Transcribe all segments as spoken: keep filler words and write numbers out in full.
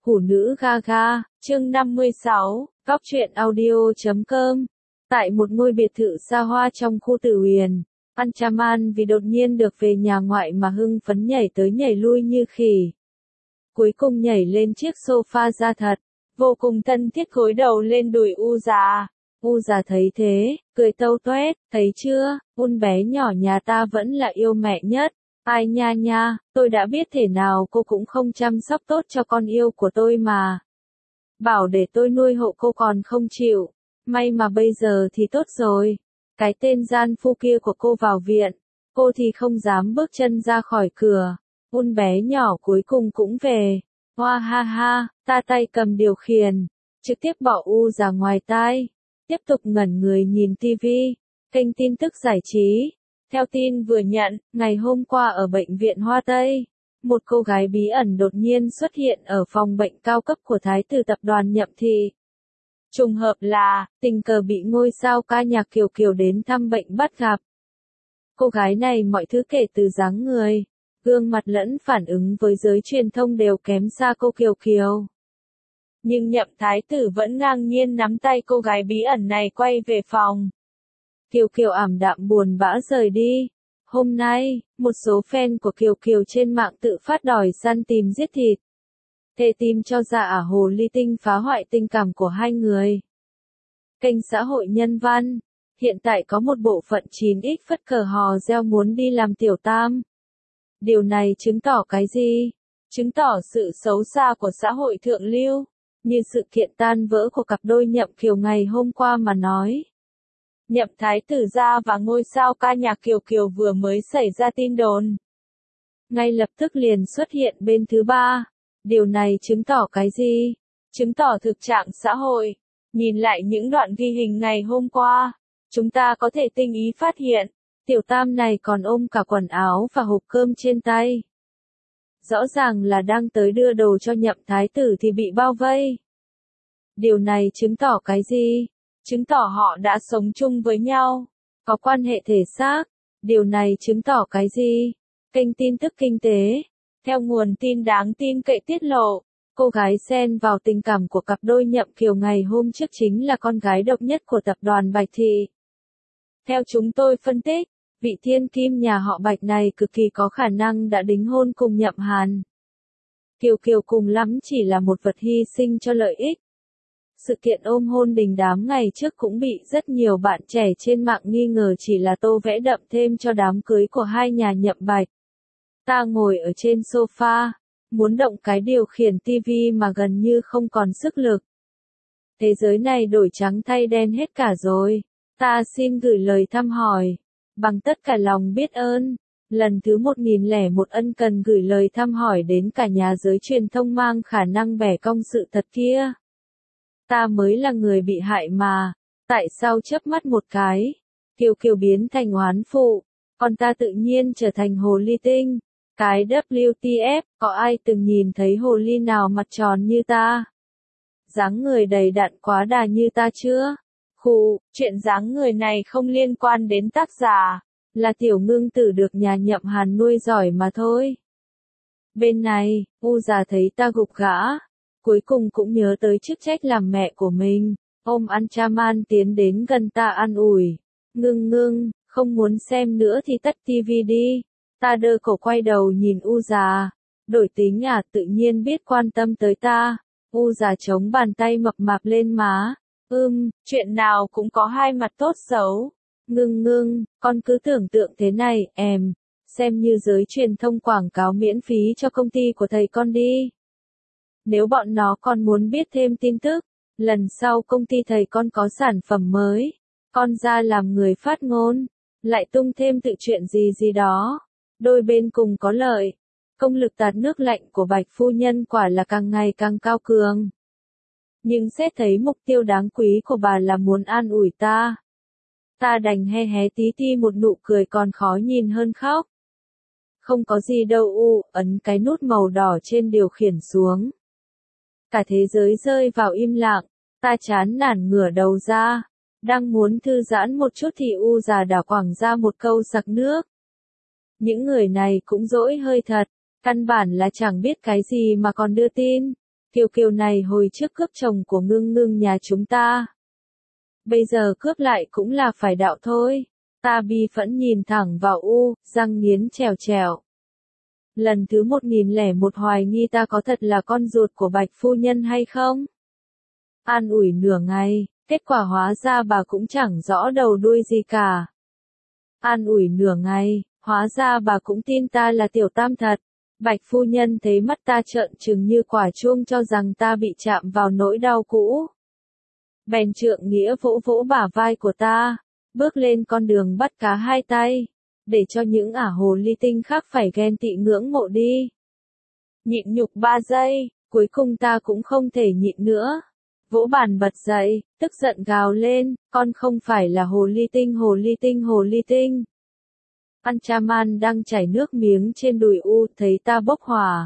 Hủ nữ Gaga, chương năm mươi sáu, góc truyện audio chấm com. Tại một ngôi biệt thự xa hoa trong khu Tử Uyển, Anchaman vì đột nhiên được về nhà ngoại mà hưng phấn nhảy tới nhảy lui như khỉ. Cuối cùng nhảy lên chiếc sofa da thật, vô cùng thân thiết gối đầu lên đùi U già. U già thấy thế, cười tâu toét, thấy chưa, Un bé nhỏ nhà ta vẫn là yêu mẹ nhất. Ai nha nha, tôi đã biết thể nào cô cũng không chăm sóc tốt cho con yêu của tôi mà. Bảo để tôi nuôi hộ cô còn không chịu. May mà bây giờ thì tốt rồi. Cái tên gian phu kia của cô vào viện, cô thì không dám bước chân ra khỏi cửa. Un bé nhỏ cuối cùng cũng về. Hoa ha ha, ta tay cầm điều khiển, trực tiếp bỏ U ra ngoài tai. Tiếp tục ngẩn người nhìn tivi, kênh tin tức giải trí. Theo tin vừa nhận, ngày hôm qua ở bệnh viện Hoa Tây, một cô gái bí ẩn đột nhiên xuất hiện ở phòng bệnh cao cấp của Thái tử tập đoàn Nhậm Thị. Trùng hợp là, tình cờ bị ngôi sao ca nhạc Kiều Kiều đến thăm bệnh bắt gặp. Cô gái này mọi thứ kể từ dáng người, gương mặt lẫn phản ứng với giới truyền thông đều kém xa cô Kiều Kiều. Nhưng Nhậm Thái tử vẫn ngang nhiên nắm tay cô gái bí ẩn này quay về phòng. Kiều Kiều ảm đạm buồn bã rời đi. Hôm nay, một số fan của Kiều Kiều trên mạng tự phát đòi săn tìm giết thịt. Thề tìm cho ra ả hồ ly tinh phá hoại tình cảm của hai người. Kênh xã hội Nhân Văn, hiện tại có một bộ phận chín x phất cờ hò reo muốn đi làm tiểu tam. Điều này chứng tỏ cái gì? Chứng tỏ sự xấu xa của xã hội thượng lưu, như sự kiện tan vỡ của cặp đôi Nhậm Kiều ngày hôm qua mà nói. Nhậm Thái tử gia và ngôi sao ca nhạc Kiều Kiều vừa mới xảy ra tin đồn. Ngay lập tức liền xuất hiện bên thứ ba. Điều này chứng tỏ cái gì? Chứng tỏ thực trạng xã hội. Nhìn lại những đoạn ghi hình ngày hôm qua, chúng ta có thể tinh ý phát hiện, tiểu tam này còn ôm cả quần áo và hộp cơm trên tay. Rõ ràng là đang tới đưa đồ cho Nhậm Thái tử thì bị bao vây. Điều này chứng tỏ cái gì? Chứng tỏ họ đã sống chung với nhau, có quan hệ thể xác. Điều này chứng tỏ cái gì? Kênh tin tức kinh tế, theo nguồn tin đáng tin cậy tiết lộ, cô gái xen vào tình cảm của cặp đôi Nhậm Kiều ngày hôm trước chính là con gái độc nhất của tập đoàn Bạch Thị. Theo chúng tôi phân tích, vị thiên kim nhà họ Bạch này cực kỳ có khả năng đã đính hôn cùng Nhậm Hàn. Kiều Kiều cùng lắm chỉ là một vật hy sinh cho lợi ích. Sự kiện ôm hôn đình đám ngày trước cũng bị rất nhiều bạn trẻ trên mạng nghi ngờ chỉ là tô vẽ đậm thêm cho đám cưới của hai nhà Nhậm Bạch. Ta ngồi ở trên sofa, muốn động cái điều khiển tivi mà gần như không còn sức lực. Thế giới này đổi trắng thay đen hết cả rồi. Ta xin gửi lời thăm hỏi, bằng tất cả lòng biết ơn. Lần thứ một nghìn lẻ một ân cần gửi lời thăm hỏi đến cả nhà giới truyền thông mang khả năng bẻ cong sự thật kia. Ta mới là người bị hại mà, tại sao chớp mắt một cái, Kiều Kiều biến thành oán phụ, còn ta tự nhiên trở thành hồ ly tinh. Cái W T F, có ai từng nhìn thấy hồ ly nào mặt tròn như ta? Dáng người đầy đặn quá đà như ta chưa? Khụ, chuyện dáng người này không liên quan đến tác giả, là tiểu ngưng tử được nhà Nhậm Hàn nuôi giỏi mà thôi. Bên này, U già thấy ta gục gã, cuối cùng cũng nhớ tới chức trách làm mẹ của mình, ôm Anchaman tiến đến gần ta an ủi. Ngưng ngưng, không muốn xem nữa thì tắt tivi đi. Ta đơ cổ quay đầu nhìn U già, đổi tính à, tự nhiên biết quan tâm tới ta. U già chống bàn tay mập mạp lên má. Ưm, chuyện nào cũng có hai mặt tốt xấu. Ngưng ngưng, con cứ tưởng tượng thế này, em, xem như giới truyền thông quảng cáo miễn phí cho công ty của thầy con đi. Nếu bọn nó còn muốn biết thêm tin tức, lần sau công ty thầy con có sản phẩm mới, con ra làm người phát ngôn, lại tung thêm tự chuyện gì gì đó. Đôi bên cùng có lợi. Công lực tạt nước lạnh của Bạch phu nhân quả là càng ngày càng cao cường. Nhưng xét thấy mục tiêu đáng quý của bà là muốn an ủi ta. Ta đành he hé tí ti một nụ cười còn khó nhìn hơn khóc. Không có gì đâu U, ấn cái nút màu đỏ trên điều khiển xuống. Cả thế giới rơi vào im lặng, ta chán nản ngửa đầu ra. Đang muốn thư giãn một chút thì U già đã quẳng ra một câu sặc nước. Những người này cũng dỗi hơi thật, căn bản là chẳng biết cái gì mà còn đưa tin. Kiều Kiều này hồi trước cướp chồng của Ngưng Ngưng nhà chúng ta. Bây giờ cướp lại cũng là phải đạo thôi. Ta bi phẫn nhìn thẳng vào U, răng nghiến trèo trèo. Lần thứ một nghìn lẻ một hoài nghi ta có thật là con ruột của Bạch phu nhân hay không? An ủi nửa ngày, kết quả hóa ra bà cũng chẳng rõ đầu đuôi gì cả. An ủi nửa ngày, hóa ra bà cũng tin ta là tiểu tam thật. Bạch phu nhân thấy mắt ta trợn trừng như quả chuông cho rằng ta bị chạm vào nỗi đau cũ. Bèn trượng nghĩa vỗ vỗ bả vai của ta, bước lên con đường bắt cá hai tay, để cho những ả hồ ly tinh khác phải ghen tị ngưỡng mộ đi. Nhịn nhục ba giây, cuối cùng ta cũng không thể nhịn nữa. Vỗ bàn bật dậy, tức giận gào lên, con không phải là hồ ly tinh hồ ly tinh hồ ly tinh. Anchaman đang chảy nước miếng trên đùi U thấy ta bốc hỏa.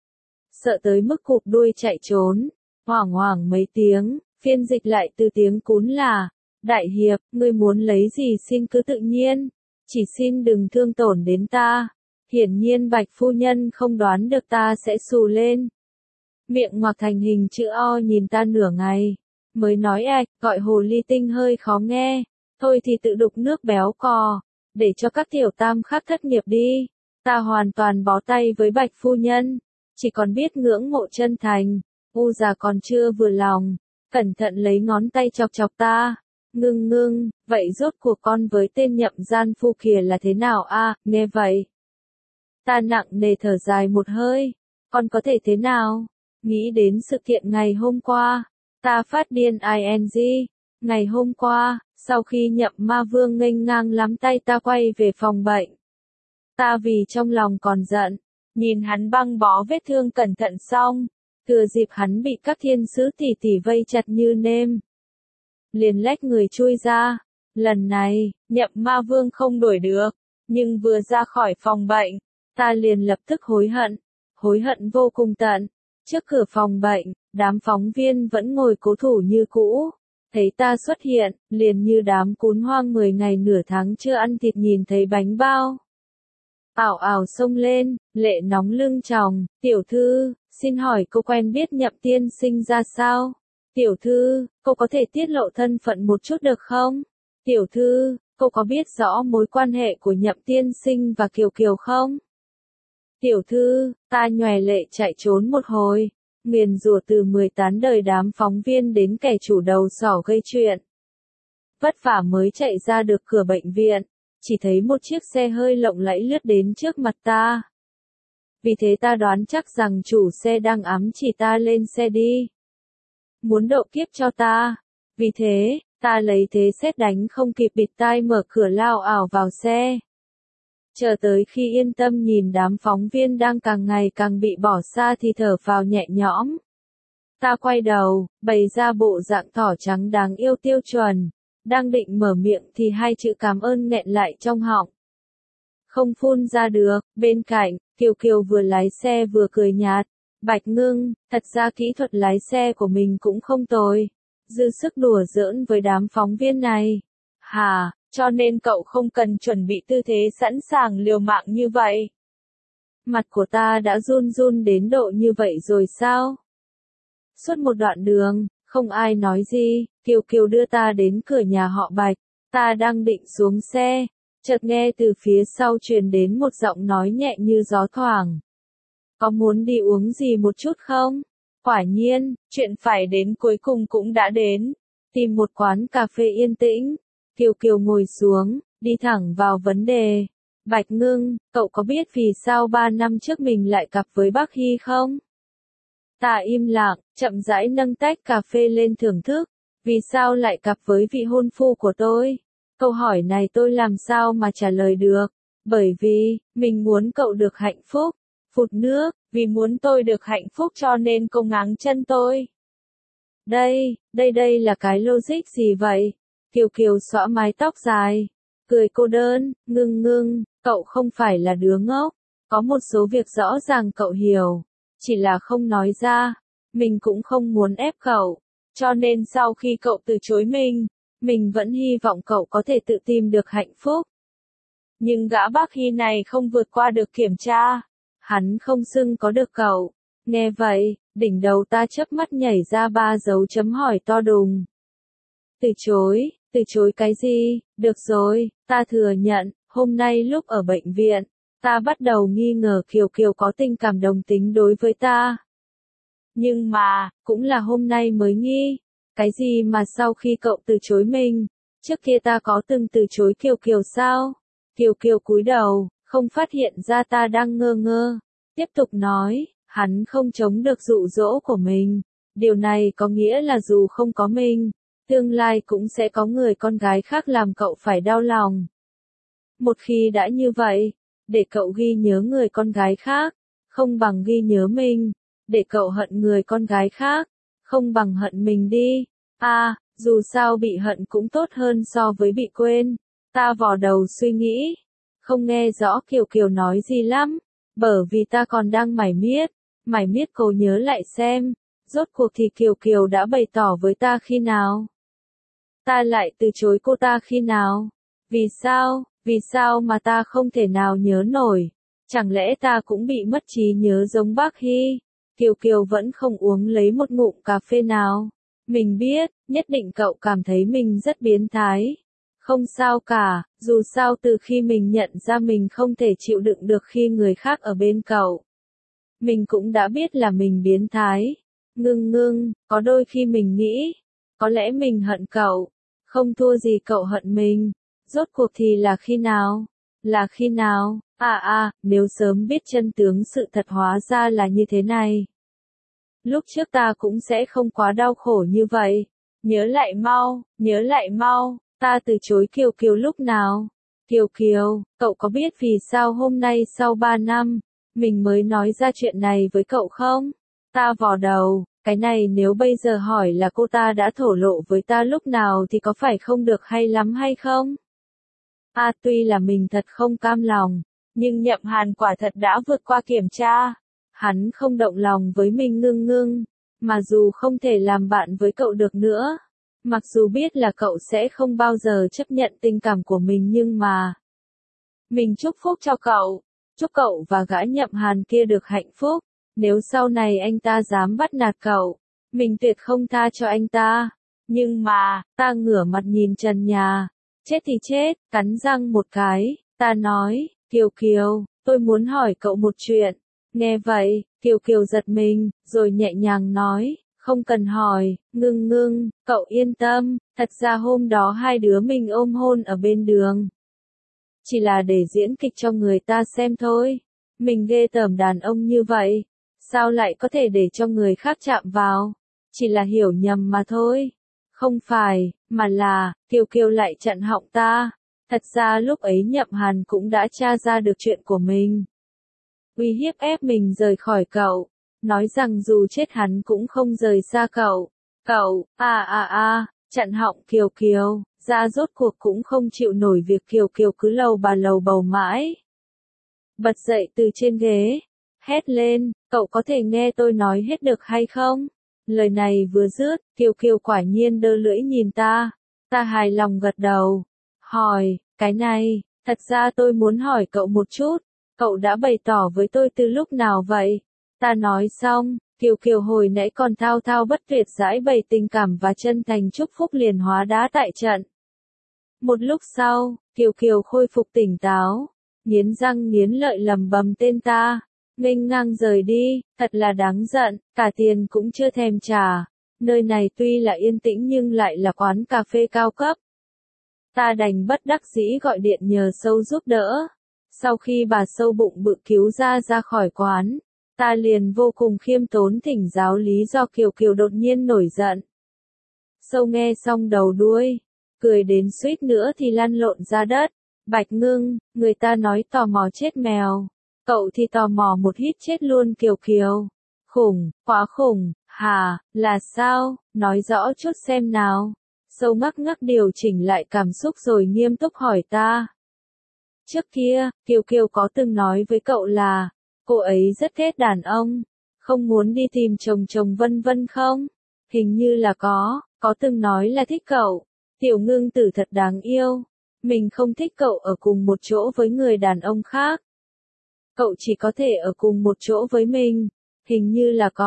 Sợ tới mức cụp đuôi chạy trốn, hoảng hoảng mấy tiếng, phiên dịch lại từ tiếng cún là, đại hiệp, ngươi muốn lấy gì xin cứ tự nhiên, chỉ xin đừng thương tổn đến ta. Hiển nhiên Bạch phu nhân không đoán được ta sẽ xù lên. Miệng ngoạc thành hình chữ O nhìn ta nửa ngày, mới nói ạch, gọi hồ ly tinh hơi khó nghe, thôi thì tự đục nước béo cò, để cho các tiểu tam khác thất nghiệp đi. Ta hoàn toàn bó tay với Bạch phu nhân, chỉ còn biết ngưỡng mộ chân thành. U già còn chưa vừa lòng, cẩn thận lấy ngón tay chọc chọc ta. Ngưng Ngưng, vậy rốt cuộc con với tên nhậm gian phu kia là thế nào a? Nghe vậy, ta nặng nề thở dài một hơi, con có thể thế nào? Nghĩ đến sự kiện ngày hôm qua, ta phát điên ing. Ngày hôm qua, sau khi nhậm ma vương nghênh ngang lắm tay ta quay về phòng bệnh. Ta vì trong lòng còn giận, nhìn hắn băng bó vết thương cẩn thận xong, thừa dịp hắn bị các thiên sứ tỷ tỷ vây chặt như nêm, liền lách người chui ra. Lần này, nhậm ma vương không đuổi được, nhưng vừa ra khỏi phòng bệnh, ta liền lập tức hối hận, hối hận vô cùng tận. Trước cửa phòng bệnh, đám phóng viên vẫn ngồi cố thủ như cũ, thấy ta xuất hiện, liền như đám cún hoang mười ngày nửa tháng chưa ăn thịt nhìn thấy bánh bao. Ảo ảo xông lên, lệ nóng lưng tròng, tiểu thư, xin hỏi cô quen biết nhậm tiên sinh ra sao? Tiểu thư, cô có thể tiết lộ thân phận một chút được không? Tiểu thư, cô có biết rõ mối quan hệ của nhậm tiên sinh và Kiều Kiều không? Tiểu thư, ta nhòe lệ chạy trốn một hồi, nguyền rủa từ mười tán đời đám phóng viên đến kẻ chủ đầu sỏ gây chuyện. Vất vả mới chạy ra được cửa bệnh viện, chỉ thấy một chiếc xe hơi lộng lẫy lướt đến trước mặt ta. Vì thế ta đoán chắc rằng chủ xe đang ám chỉ ta lên xe đi, muốn độ kiếp cho ta. Vì thế, ta lấy thế sét đánh không kịp bịt tai mở cửa lao ảo vào xe. Chờ tới khi yên tâm nhìn đám phóng viên đang càng ngày càng bị bỏ xa thì thở phào nhẹ nhõm. Ta quay đầu, bày ra bộ dạng thỏ trắng đáng yêu tiêu chuẩn, đang định mở miệng thì hai chữ cảm ơn nghẹn lại trong họng. Không phun ra được. Bên cạnh, Kiều Kiều vừa lái xe vừa cười nhạt. Bạch Ngưng, thật ra kỹ thuật lái xe của mình cũng không tồi, dư sức đùa giỡn với đám phóng viên này. Hà, cho nên cậu không cần chuẩn bị tư thế sẵn sàng liều mạng như vậy. Mặt của ta đã run run đến độ như vậy rồi sao? Suốt một đoạn đường, không ai nói gì, Kiều Kiều đưa ta đến cửa nhà họ Bạch. Ta đang định xuống xe, chợt nghe từ phía sau truyền đến một giọng nói nhẹ như gió thoảng. Có muốn đi uống gì một chút không? Quả nhiên, chuyện phải đến cuối cùng cũng đã đến. Tìm một quán cà phê yên tĩnh, Kiều Kiều ngồi xuống, đi thẳng vào vấn đề. Bạch Ngưng, cậu có biết vì sao ba năm trước mình lại cặp với bác Hy không? Ta im lặng, chậm rãi nâng tách cà phê lên thưởng thức. Vì sao lại cặp với vị hôn phu của tôi? Câu hỏi này tôi làm sao mà trả lời được? Bởi vì, mình muốn cậu được hạnh phúc. Phụt nước, vì muốn tôi được hạnh phúc cho nên cô ngáng chân tôi. Đây, đây đây là cái logic gì vậy? Kiều Kiều xõa mái tóc dài, cười cô đơn. Ngưng Ngưng, cậu không phải là đứa ngốc, có một số việc rõ ràng cậu hiểu, chỉ là không nói ra. Mình cũng không muốn ép cậu, cho nên sau khi cậu từ chối mình, mình vẫn hy vọng cậu có thể tự tìm được hạnh phúc. Nhưng gã bác Hy này không vượt qua được kiểm tra, hắn không xưng có được cậu. Nghe vậy, Đỉnh đầu ta chớp mắt nhảy ra ba dấu chấm hỏi to đùng. Từ chối, từ chối cái gì? Được rồi, ta thừa nhận, hôm nay lúc ở bệnh viện, ta bắt đầu nghi ngờ Kiều Kiều có tình cảm đồng tính đối với ta. Nhưng mà, cũng là hôm nay mới nghi. Cái gì mà sau khi cậu từ chối mình, trước kia ta có từng từ chối Kiều Kiều sao? Kiều Kiều cúi đầu, không phát hiện ra ta đang ngơ ngơ. Tiếp tục nói, hắn không chống được dụ dỗ của mình. Điều này có nghĩa là dù không có mình, tương lai cũng sẽ có người con gái khác làm cậu phải đau lòng. Một khi đã như vậy, để cậu ghi nhớ người con gái khác, không bằng ghi nhớ mình. Để cậu hận người con gái khác, không bằng hận mình đi. À, dù sao bị hận cũng tốt hơn so với bị quên. Ta vò đầu suy nghĩ, không nghe rõ Kiều Kiều nói gì lắm, bởi vì ta còn đang mải miết, mải miết cố nhớ lại xem, rốt cuộc thì Kiều Kiều đã bày tỏ với ta khi nào. Ta lại từ chối cô ta khi nào? Vì sao, vì sao mà ta không thể nào nhớ nổi? Chẳng lẽ ta cũng bị mất trí nhớ giống bác Hy? Kiều Kiều vẫn không uống lấy một ngụm cà phê nào. Mình biết, nhất định cậu cảm thấy mình rất biến thái. Không sao cả, dù sao từ khi mình nhận ra mình không thể chịu đựng được khi người khác ở bên cậu. Mình cũng đã biết là mình biến thái. Ngưng ngưng, có đôi khi mình nghĩ, có lẽ mình hận cậu, không thua gì cậu hận mình. Rốt cuộc thì là khi nào? Là khi nào? À à, nếu sớm biết chân tướng sự thật hóa ra là như thế này. Lúc trước ta cũng sẽ không quá đau khổ như vậy. Nhớ lại mau, nhớ lại mau, ta từ chối Kiều Kiều lúc nào? Kiều Kiều, cậu có biết vì sao hôm nay sau ba năm, mình mới nói ra chuyện này với cậu không? Ta vò đầu, cái này nếu bây giờ hỏi là cô ta đã thổ lộ với ta lúc nào thì có phải không được hay lắm hay không? À, tuy là mình thật không cam lòng, nhưng Nhậm Hàn quả thật đã vượt qua kiểm tra. Hắn không động lòng với mình ngưng ngưng, mà dù không thể làm bạn với cậu được nữa, mặc dù biết là cậu sẽ không bao giờ chấp nhận tình cảm của mình nhưng mà mình chúc phúc cho cậu, chúc cậu và gã Nhậm Hàn kia được hạnh phúc. Nếu sau này anh ta dám bắt nạt cậu, mình tuyệt không tha cho anh ta. Nhưng mà, ta ngửa mặt nhìn trần nhà, chết thì chết, cắn răng một cái, ta nói, Kiều Kiều, tôi muốn hỏi cậu một chuyện. Nghe vậy, Kiều Kiều giật mình, rồi nhẹ nhàng nói, không cần hỏi, ngưng ngưng, cậu yên tâm, thật ra hôm đó hai đứa mình ôm hôn ở bên đường. Chỉ là để diễn kịch cho người ta xem thôi. Mình ghê tởm đàn ông như vậy, sao lại có thể để cho người khác chạm vào? Chỉ là hiểu nhầm mà thôi. Không phải, mà là, Kiều Kiều lại chặn họng ta. Thật ra lúc ấy Nhậm Hàn cũng đã tra ra được chuyện của mình. Uy hiếp ép mình rời khỏi cậu, nói rằng dù chết hắn cũng không rời xa cậu. Cậu, à à à, chặn họng Kiều Kiều, ra rốt cuộc cũng không chịu nổi việc Kiều Kiều cứ lầu bà lầu bầu mãi. Bật dậy từ trên ghế, hét lên, cậu có thể nghe tôi nói hết được hay không? Lời này vừa dứt, Kiều Kiều quả nhiên đơ lưỡi nhìn ta. Ta hài lòng gật đầu. Hỏi, cái này, thật ra tôi muốn hỏi cậu một chút. Cậu đã bày tỏ với tôi từ lúc nào vậy? Ta nói xong, Kiều Kiều hồi nãy còn thao thao bất tuyệt giải bày tình cảm và chân thành chúc phúc liền hóa đá tại trận. Một lúc sau, Kiều Kiều khôi phục tỉnh táo, nghiến răng nghiến lợi lầm bầm tên ta, nghênh ngang rời đi, thật là đáng giận, cả tiền cũng chưa thèm trả. Nơi này tuy là yên tĩnh nhưng lại là quán cà phê cao cấp. Ta đành bất đắc dĩ gọi điện nhờ Sâu giúp đỡ. Sau khi bà Sâu bụng bự cứu ra ra khỏi quán, ta liền vô cùng khiêm tốn thỉnh giáo lý do Kiều Kiều đột nhiên nổi giận. Sâu nghe xong đầu đuôi, cười đến suýt nữa thì lăn lộn ra đất. Bạch Ngưng, người ta nói tò mò chết mèo, cậu thì tò mò một hít chết luôn Kiều Kiều. Khủng, quá khủng, hà, là sao, nói rõ chút xem nào. Sâu ngắc ngắc điều chỉnh lại cảm xúc rồi nghiêm túc hỏi ta. Trước kia, Kiều Kiều có từng nói với cậu là, cô ấy rất ghét đàn ông, không muốn đi tìm chồng chồng vân vân không? Hình như là có, có từng nói là thích cậu. Tiểu Ngưng Tử thật đáng yêu. Mình không thích cậu ở cùng một chỗ với người đàn ông khác. Cậu chỉ có thể ở cùng một chỗ với mình. Hình như là có,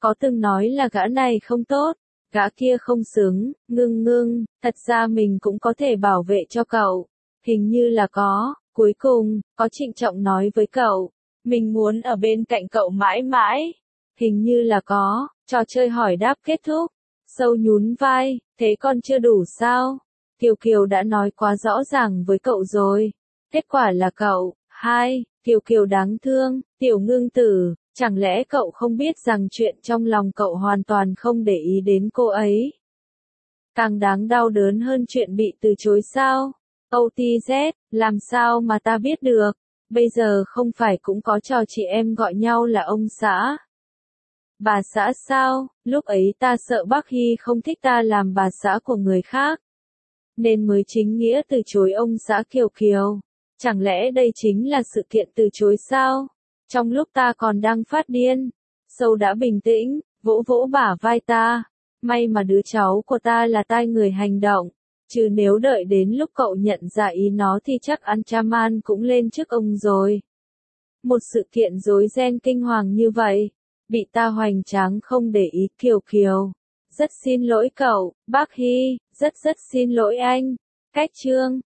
có từng nói là gã này không tốt, gã kia không xứng, ngưng ngưng, thật ra mình cũng có thể bảo vệ cho cậu. Hình như là có, cuối cùng, có trịnh trọng nói với cậu, mình muốn ở bên cạnh cậu mãi mãi. Hình như là có, trò chơi hỏi đáp kết thúc. Sâu nhún vai, thế còn chưa đủ sao? Kiều Kiều đã nói quá rõ ràng với cậu rồi. Kết quả là cậu, hai, Kiều Kiều đáng thương, tiểu ngưng tử, chẳng lẽ cậu không biết rằng chuyện trong lòng cậu hoàn toàn không để ý đến cô ấy? Càng đáng đau đớn hơn chuyện bị từ chối sao? ô tê dét, làm sao mà ta biết được? Bây giờ không phải cũng có trò chị em gọi nhau là ông xã. Bà xã sao? Lúc ấy ta sợ bác Hy không thích ta làm bà xã của người khác, nên mới chính nghĩa từ chối ông xã Kiều Kiều. Chẳng lẽ đây chính là sự kiện từ chối sao? Trong lúc ta còn đang phát điên, Sâu đã bình tĩnh, vỗ vỗ bả vai ta. May mà đứa cháu của ta là tai người hành động, chứ nếu đợi đến lúc cậu nhận ra ý nó thì chắc Anchaman cũng lên trước ông rồi. Một sự kiện rối ren kinh hoàng như vậy, bị ta hoành tráng không để ý. Kiều Kiều, rất xin lỗi cậu, bác Hy, rất rất xin lỗi anh. Cách chương